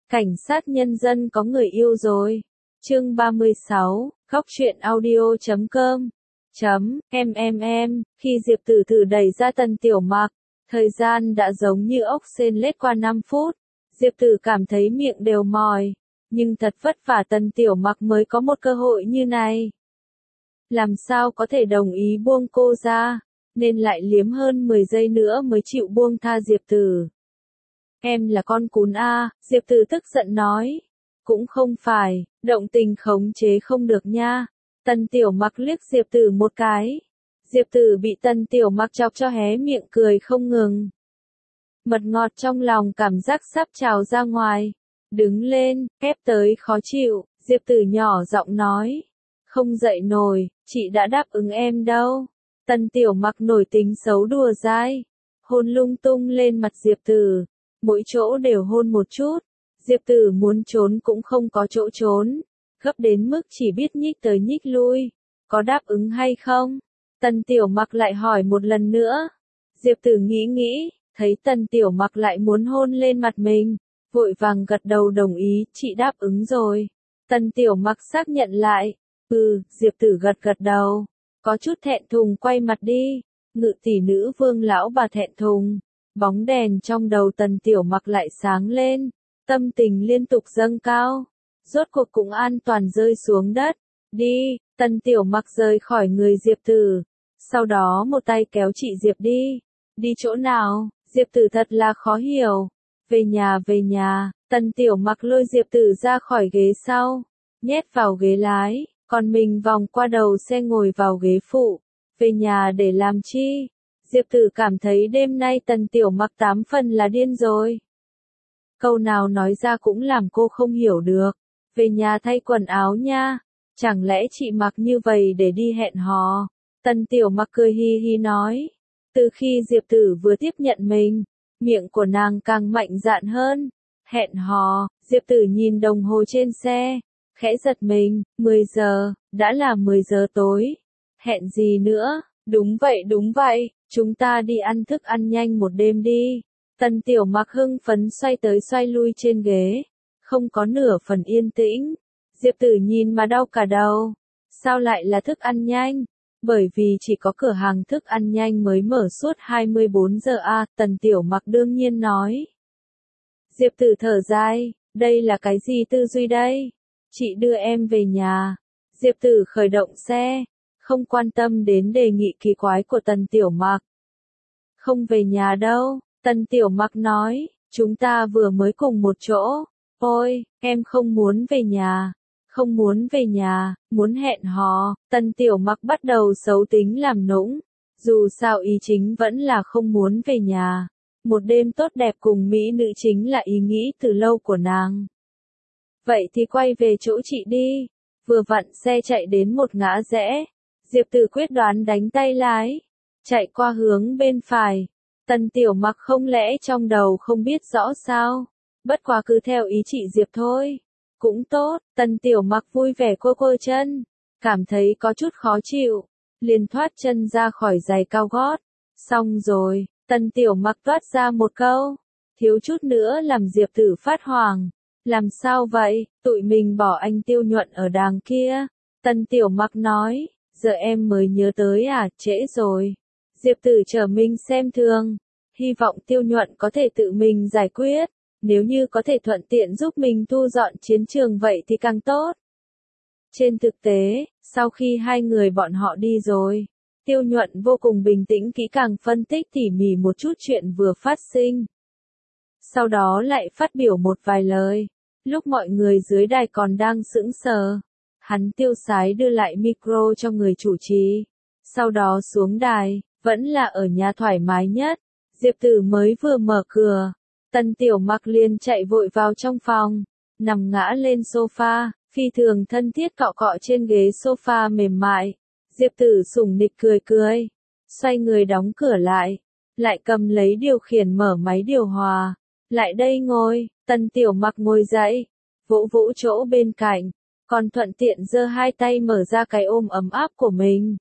Cảnh sát nhân dân có người yêu rồi. Chương 36, khóc chuyện audio.com. Khi Diệp Tử Tử đẩy ra Tần Tiểu Mặc, thời gian đã giống như ốc sên lết qua 5 phút. Diệp Tử cảm thấy miệng đều mỏi, nhưng thật vất vả Tần Tiểu Mặc mới có một cơ hội như này. Làm sao có thể đồng ý buông cô ra, nên lại liếm hơn 10 giây nữa mới chịu buông tha Diệp Tử. Em là con cún a, Diệp Tử tức giận nói. Cũng không phải, động tình khống chế không được nha. Tần Tiểu Mặc liếc Diệp Tử một cái. Diệp Tử bị Tần Tiểu Mặc chọc cho hé miệng cười không ngừng. Mật ngọt trong lòng cảm giác sắp trào ra ngoài. Đứng lên, ép tới khó chịu, Diệp Tử nhỏ giọng nói. Không dậy nổi, chị đã đáp ứng em đâu. Tần Tiểu Mặc nổi tính xấu đùa dai. Hôn lung tung lên mặt Diệp Tử. Mỗi chỗ đều hôn một chút. Diệp Tử muốn trốn cũng không có chỗ trốn. Gấp đến mức chỉ biết nhích tới nhích lui. Có đáp ứng hay không? Tần Tiểu Mặc lại hỏi một lần nữa. Diệp Tử nghĩ, thấy Tần Tiểu Mặc lại muốn hôn lên mặt mình. Vội vàng gật đầu đồng ý, chị đáp ứng rồi. Tần Tiểu Mặc xác nhận lại. Diệp Tử gật đầu. Có chút thẹn thùng quay mặt đi. Ngự tỷ nữ Vương lão bà thẹn thùng. Bóng đèn trong đầu Tần Tiểu Mặc lại sáng lên. Tâm tình liên tục dâng cao. Rốt cuộc cũng an toàn rơi xuống đất. Đi, Tần Tiểu Mặc rời khỏi người Diệp Tử. Sau đó một tay kéo chị Diệp đi. Đi chỗ nào? Diệp Tử thật là khó hiểu. Về nhà, Tần Tiểu Mặc lôi Diệp Tử ra khỏi ghế sau. Nhét vào ghế lái, còn mình vòng qua đầu xe ngồi vào ghế phụ. Về nhà để làm chi? Diệp Tử cảm thấy đêm nay Tần Tiểu Mặc 8 phần là điên rồi. Câu nào nói ra cũng làm cô không hiểu được. Về nhà thay quần áo nha. Chẳng lẽ chị mặc như vậy để đi hẹn hò? Tần Tiểu Mặc cười hi hi nói. Từ khi Diệp Tử vừa tiếp nhận mình, miệng của nàng càng mạnh dạn hơn. Hẹn hò, Diệp Tử nhìn đồng hồ trên xe. Khẽ giật mình, 10 giờ, đã là 10 giờ tối. Hẹn gì nữa? Đúng vậy, chúng ta đi ăn thức ăn nhanh một đêm đi. Tần Tiểu Mặc hưng phấn xoay tới xoay lui trên ghế. Không có nửa phần yên tĩnh. Diệp Tử nhìn mà đau cả đầu. Sao lại là thức ăn nhanh? Bởi vì chỉ có cửa hàng thức ăn nhanh mới mở suốt 24 giờ a, Tần Tiểu Mặc đương nhiên nói. Diệp Tử thở dài, đây là cái gì tư duy đây? Chị đưa em về nhà. Diệp Tử khởi động xe, không quan tâm đến đề nghị kỳ quái của Tần Tiểu Mặc. Không về nhà đâu, Tần Tiểu Mặc nói, chúng ta vừa mới cùng một chỗ. Ôi, em không muốn về nhà. Không muốn về nhà, muốn hẹn hò. Tần Tiểu Mặc bắt đầu xấu tính làm nũng. Dù sao ý chính vẫn là không muốn về nhà. Một đêm tốt đẹp cùng mỹ nữ chính là ý nghĩ từ lâu của nàng. Vậy thì quay về chỗ chị đi. Vừa vặn xe chạy đến một ngã rẽ. Diệp Tử quyết đoán đánh tay lái. Chạy qua hướng bên phải. Tần Tiểu Mặc không lẽ trong đầu không biết rõ sao. Bất quá cứ theo ý chị Diệp thôi. Cũng tốt, Tần Tiểu Mặc vui vẻ cô chân. Cảm thấy có chút khó chịu. Liền thoát chân ra khỏi giày cao gót. Xong rồi, Tần Tiểu Mặc toát ra một câu. Thiếu chút nữa làm Diệp Tử phát hoảng. Làm sao vậy, tụi mình bỏ anh Tiêu Nhuận ở đàng kia. Tần Tiểu Mặc nói, giờ em mới nhớ tới à, trễ rồi. Diệp Tử trở mình xem thường. Hy vọng Tiêu Nhuận có thể tự mình giải quyết. Nếu như có thể thuận tiện giúp mình thu dọn chiến trường vậy thì càng tốt. Trên thực tế, sau khi hai người bọn họ đi rồi, Tiêu Nhuận vô cùng bình tĩnh kỹ càng phân tích tỉ mỉ một chút chuyện vừa phát sinh. Sau đó lại phát biểu một vài lời. Lúc mọi người dưới đài còn đang sững sờ, hắn tiêu sái đưa lại micro cho người chủ trì. Sau đó xuống đài, vẫn là ở nhà thoải mái nhất. Diệp Tử mới vừa mở cửa. Tần Tiểu Mặc liền chạy vội vào trong phòng, nằm ngã lên sofa, phi thường thân thiết cọ cọ trên ghế sofa mềm mại. Diệp Tử sủng nịch cười, xoay người đóng cửa lại cầm lấy điều khiển mở máy điều hòa. Lại đây ngồi, Tần Tiểu Mặc ngồi dậy, vỗ vỗ chỗ bên cạnh, còn thuận tiện giơ hai tay mở ra cái ôm ấm áp của mình.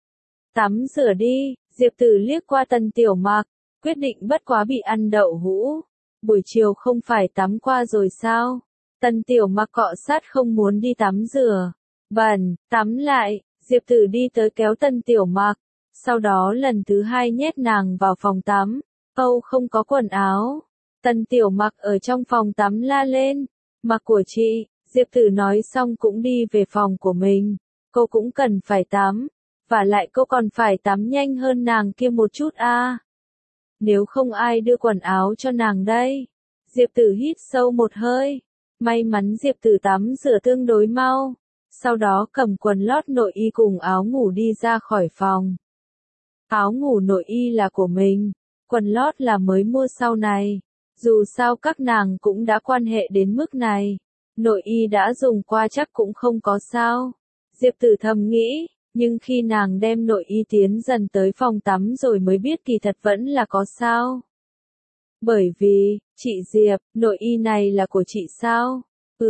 Tắm rửa đi, Diệp Tử liếc qua Tần Tiểu Mặc, quyết định bất quá bị ăn đậu hũ. buổi chiều không phải tắm qua rồi sao? Tân Tiểu Mặc cọ sát không muốn đi tắm rửa. Bẩn, tắm lại, Diệp Tử đi tới kéo Tân Tiểu Mặc, sau đó lần thứ hai nhét nàng vào phòng tắm. Âu không có quần áo. Tân Tiểu Mặc ở trong phòng tắm la lên, mặc của chị. Diệp Tử nói xong cũng đi về phòng của mình. Cô cũng cần phải tắm, và lại cô còn phải tắm nhanh hơn nàng kia một chút a. Nếu không ai đưa quần áo cho nàng đây. Diệp Tử hít sâu một hơi. May mắn Diệp Tử tắm rửa tương đối mau. Sau đó cầm quần lót nội y cùng áo ngủ đi ra khỏi phòng. Áo ngủ nội y là của mình, quần lót là mới mua sau này. Dù sao các nàng cũng đã quan hệ đến mức này. Nội y đã dùng qua chắc cũng không có sao. Diệp Tử thầm nghĩ, nhưng khi nàng đem nội y tiến dần tới phòng tắm rồi mới biết kỳ thật vẫn là có sao. Bởi vì, chị Diệp, nội y này là của chị sao?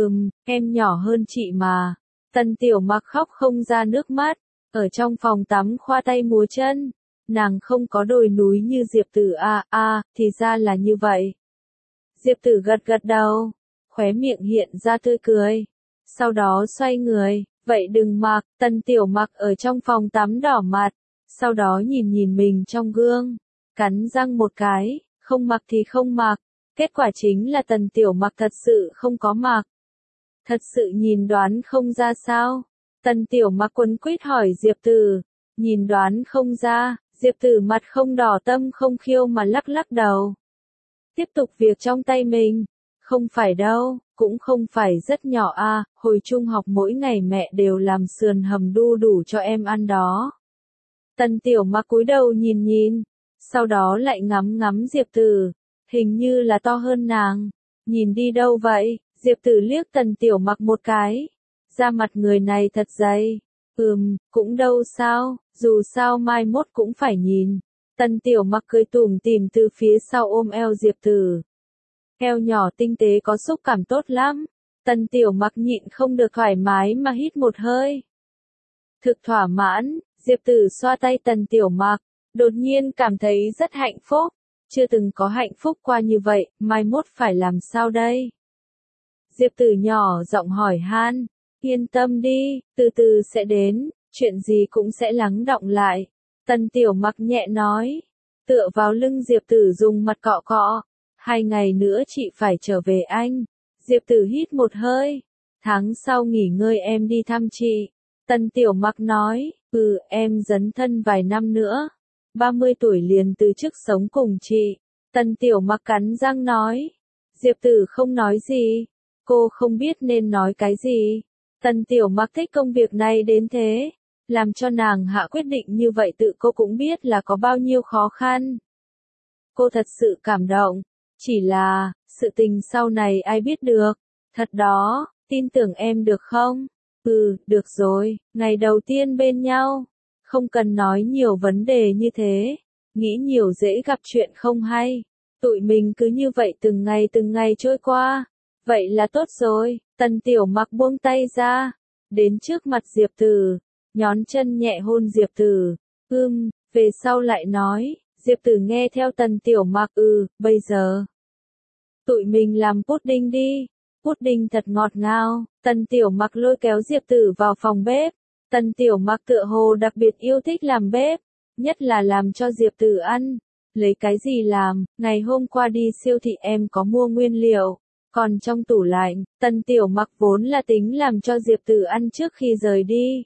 Em nhỏ hơn chị mà. Tân Tiểu Mặc khóc không ra nước mắt, ở trong phòng tắm khoa tay múa chân. Nàng không có đồi núi như Diệp Tử thì ra là như vậy. Diệp Tử gật gật đầu, khóe miệng hiện ra tươi cười. Sau đó xoay người, vậy đừng mặc. Tân Tiểu Mặc ở trong phòng tắm đỏ mặt, sau đó nhìn nhìn mình trong gương, cắn răng một cái, không mặc thì không mặc. Kết quả chính là Tân Tiểu Mặc thật sự không có mặc. Thật sự nhìn đoán không ra sao? Tân Tiểu Mặc quấn quýt hỏi Diệp Tử, nhìn đoán không ra. Diệp Tử mặt không đỏ tâm không khiêu mà lắc lắc đầu. Tiếp tục việc trong tay mình. Không phải đâu, cũng không phải rất nhỏ hồi trung học mỗi ngày mẹ đều làm sườn hầm đu đủ cho em ăn đó. Tân Tiểu Mặc cúi đầu nhìn nhìn, sau đó lại ngắm ngắm Diệp Tử, hình như là to hơn nàng. Nhìn đi đâu vậy? Diệp Tử liếc Tân Tiểu Mặc một cái. Da mặt người này thật dày. Cũng đâu sao, dù sao mai mốt cũng phải nhìn. Tân Tiểu Mặc cười tủm tỉm từ phía sau ôm eo Diệp Tử. Eo nhỏ tinh tế có xúc cảm tốt lắm. Tân Tiểu Mặc nhịn không được thoải mái mà hít một hơi. Thực thỏa mãn, Diệp Tử xoa tay Tân Tiểu Mặc, đột nhiên cảm thấy rất hạnh phúc. Chưa từng có hạnh phúc qua như vậy, mai mốt phải làm sao đây? Diệp Tử nhỏ giọng hỏi han. Yên tâm đi, từ từ sẽ đến, chuyện gì cũng sẽ lắng đọng lại. Tân Tiểu Mặc nhẹ nói, tựa vào lưng Diệp Tử dùng mặt cọ cọ. 2 ngày nữa chị phải trở về Anh. Diệp Tử hít một hơi. Tháng sau nghỉ ngơi em đi thăm chị. Tân Tiểu Mặc nói, em dấn thân vài năm nữa. 30 tuổi liền từ chức sống cùng chị. Tân Tiểu Mặc cắn răng nói. Diệp Tử không nói gì. Cô không biết nên nói cái gì. Tân Tiểu Mặc thích công việc này đến thế. Làm cho nàng hạ quyết định như vậy tự cô cũng biết là có bao nhiêu khó khăn. Cô thật sự cảm động. Chỉ là, sự tình sau này ai biết được. Thật đó, tin tưởng em được không? Được rồi, ngày đầu tiên bên nhau. Không cần nói nhiều vấn đề như thế. Nghĩ nhiều dễ gặp chuyện không hay. Tụi mình cứ như vậy từng ngày trôi qua. Vậy là tốt rồi. Tân Tiểu Mặc buông tay ra. Đến trước mặt Diệp Tử. Nhón chân nhẹ hôn Diệp Tử. Về sau lại nói. Diệp Tử nghe theo Tân Tiểu Mặc. Bây giờ tụi mình làm pudding đi. Pudding thật ngọt ngào. Tân Tiểu Mặc lôi kéo Diệp Tử vào phòng bếp. Tân Tiểu Mặc tựa hồ đặc biệt yêu thích làm bếp. Nhất là làm cho Diệp Tử ăn. Lấy cái gì làm? Ngày hôm qua đi siêu thị em có mua nguyên liệu. Còn trong tủ lạnh, Tân Tiểu Mặc vốn là tính làm cho Diệp Tử ăn trước khi rời đi.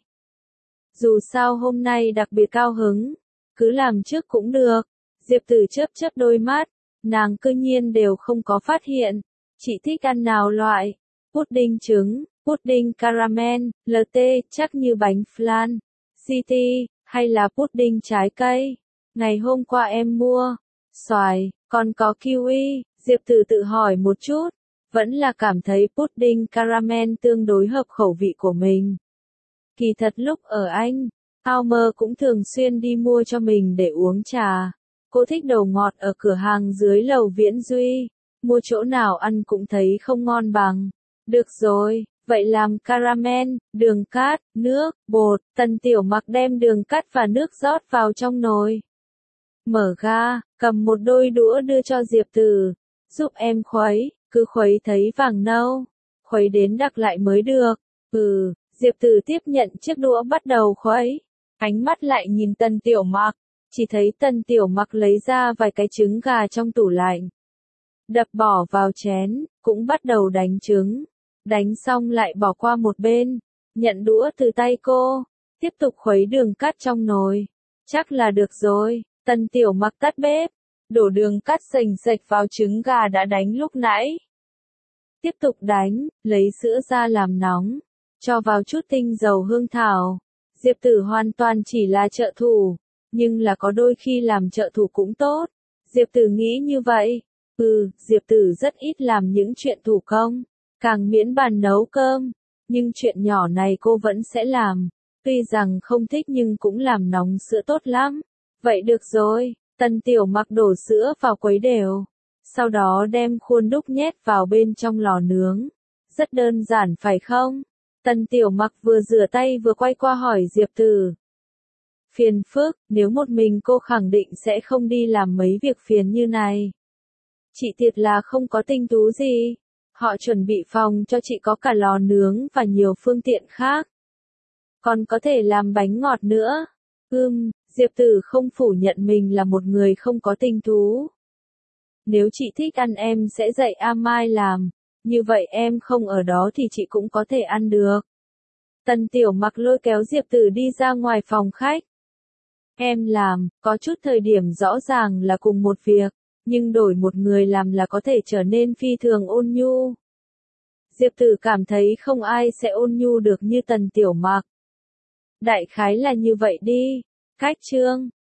Dù sao hôm nay đặc biệt cao hứng. Cứ làm trước cũng được. Diệp Tử chớp chớp đôi mắt. Nàng cư nhiên đều không có phát hiện. Chị thích ăn nào loại? Pudding trứng, pudding caramel, latte, chắc như bánh flan, city, hay là pudding trái cây? Ngày hôm qua em mua xoài, còn có kiwi. Diệp Tử tự hỏi một chút, vẫn là cảm thấy pudding caramel tương đối hợp khẩu vị của mình. Kỳ thật lúc ở Anh, Almer cũng thường xuyên đi mua cho mình để uống trà. Cô thích đồ ngọt ở cửa hàng dưới lầu Viễn Duy. Mua chỗ nào ăn cũng thấy không ngon bằng. Được rồi, vậy làm caramel, đường cát, nước, bột. Tân Tiểu Mặc đem đường cát và nước rót vào trong nồi. Mở ga, cầm một đôi đũa đưa cho Diệp Tử. giúp em khuấy, cứ khuấy thấy vàng nâu, khuấy đến đặc lại mới được. Diệp Tử tiếp nhận chiếc đũa bắt đầu khuấy, ánh mắt lại nhìn Tần Tiểu Mặc, chỉ thấy Tần Tiểu Mặc lấy ra vài cái trứng gà trong tủ lạnh, đập bỏ vào chén, cũng bắt đầu đánh trứng, đánh xong lại bỏ qua một bên, nhận đũa từ tay cô, tiếp tục khuấy đường cát trong nồi. Chắc là được rồi, Tần Tiểu Mặc tắt bếp, đổ đường cát sành sạch vào trứng gà đã đánh lúc nãy. Tiếp tục đánh, lấy sữa ra làm nóng, cho vào chút tinh dầu hương thảo. Diệp Tử hoàn toàn chỉ là trợ thủ, nhưng là có đôi khi làm trợ thủ cũng tốt. Diệp Tử nghĩ như vậy. Diệp Tử rất ít làm những chuyện thủ công, càng miễn bàn nấu cơm, nhưng chuyện nhỏ này cô vẫn sẽ làm. Tuy rằng không thích nhưng cũng làm nóng sữa tốt lắm. Vậy được rồi, Tần Tiểu Mặc đổ sữa vào khuấy đều, sau đó đem khuôn đúc nhét vào bên trong lò nướng. Rất đơn giản phải không? Tần Tiểu Mặc vừa rửa tay vừa quay qua hỏi Diệp Tử. Phiền phức, nếu một mình cô khẳng định sẽ không đi làm mấy việc phiền như này. Chị thiệt là không có tinh tú gì. Họ chuẩn bị phòng cho chị có cả lò nướng và nhiều phương tiện khác. Còn có thể làm bánh ngọt nữa. Diệp Tử không phủ nhận mình là một người không có tinh tú. Nếu chị thích ăn em sẽ dạy A Mai làm. Như vậy em không ở đó thì chị cũng có thể ăn được. Tần Tiểu Mặc lôi kéo Diệp Tử đi ra ngoài phòng khách. Em làm, có chút thời điểm rõ ràng là cùng một việc, nhưng đổi một người làm là có thể trở nên phi thường ôn nhu. Diệp Tử cảm thấy không ai sẽ ôn nhu được như Tần Tiểu Mặc. Đại khái là như vậy đi. Cách chương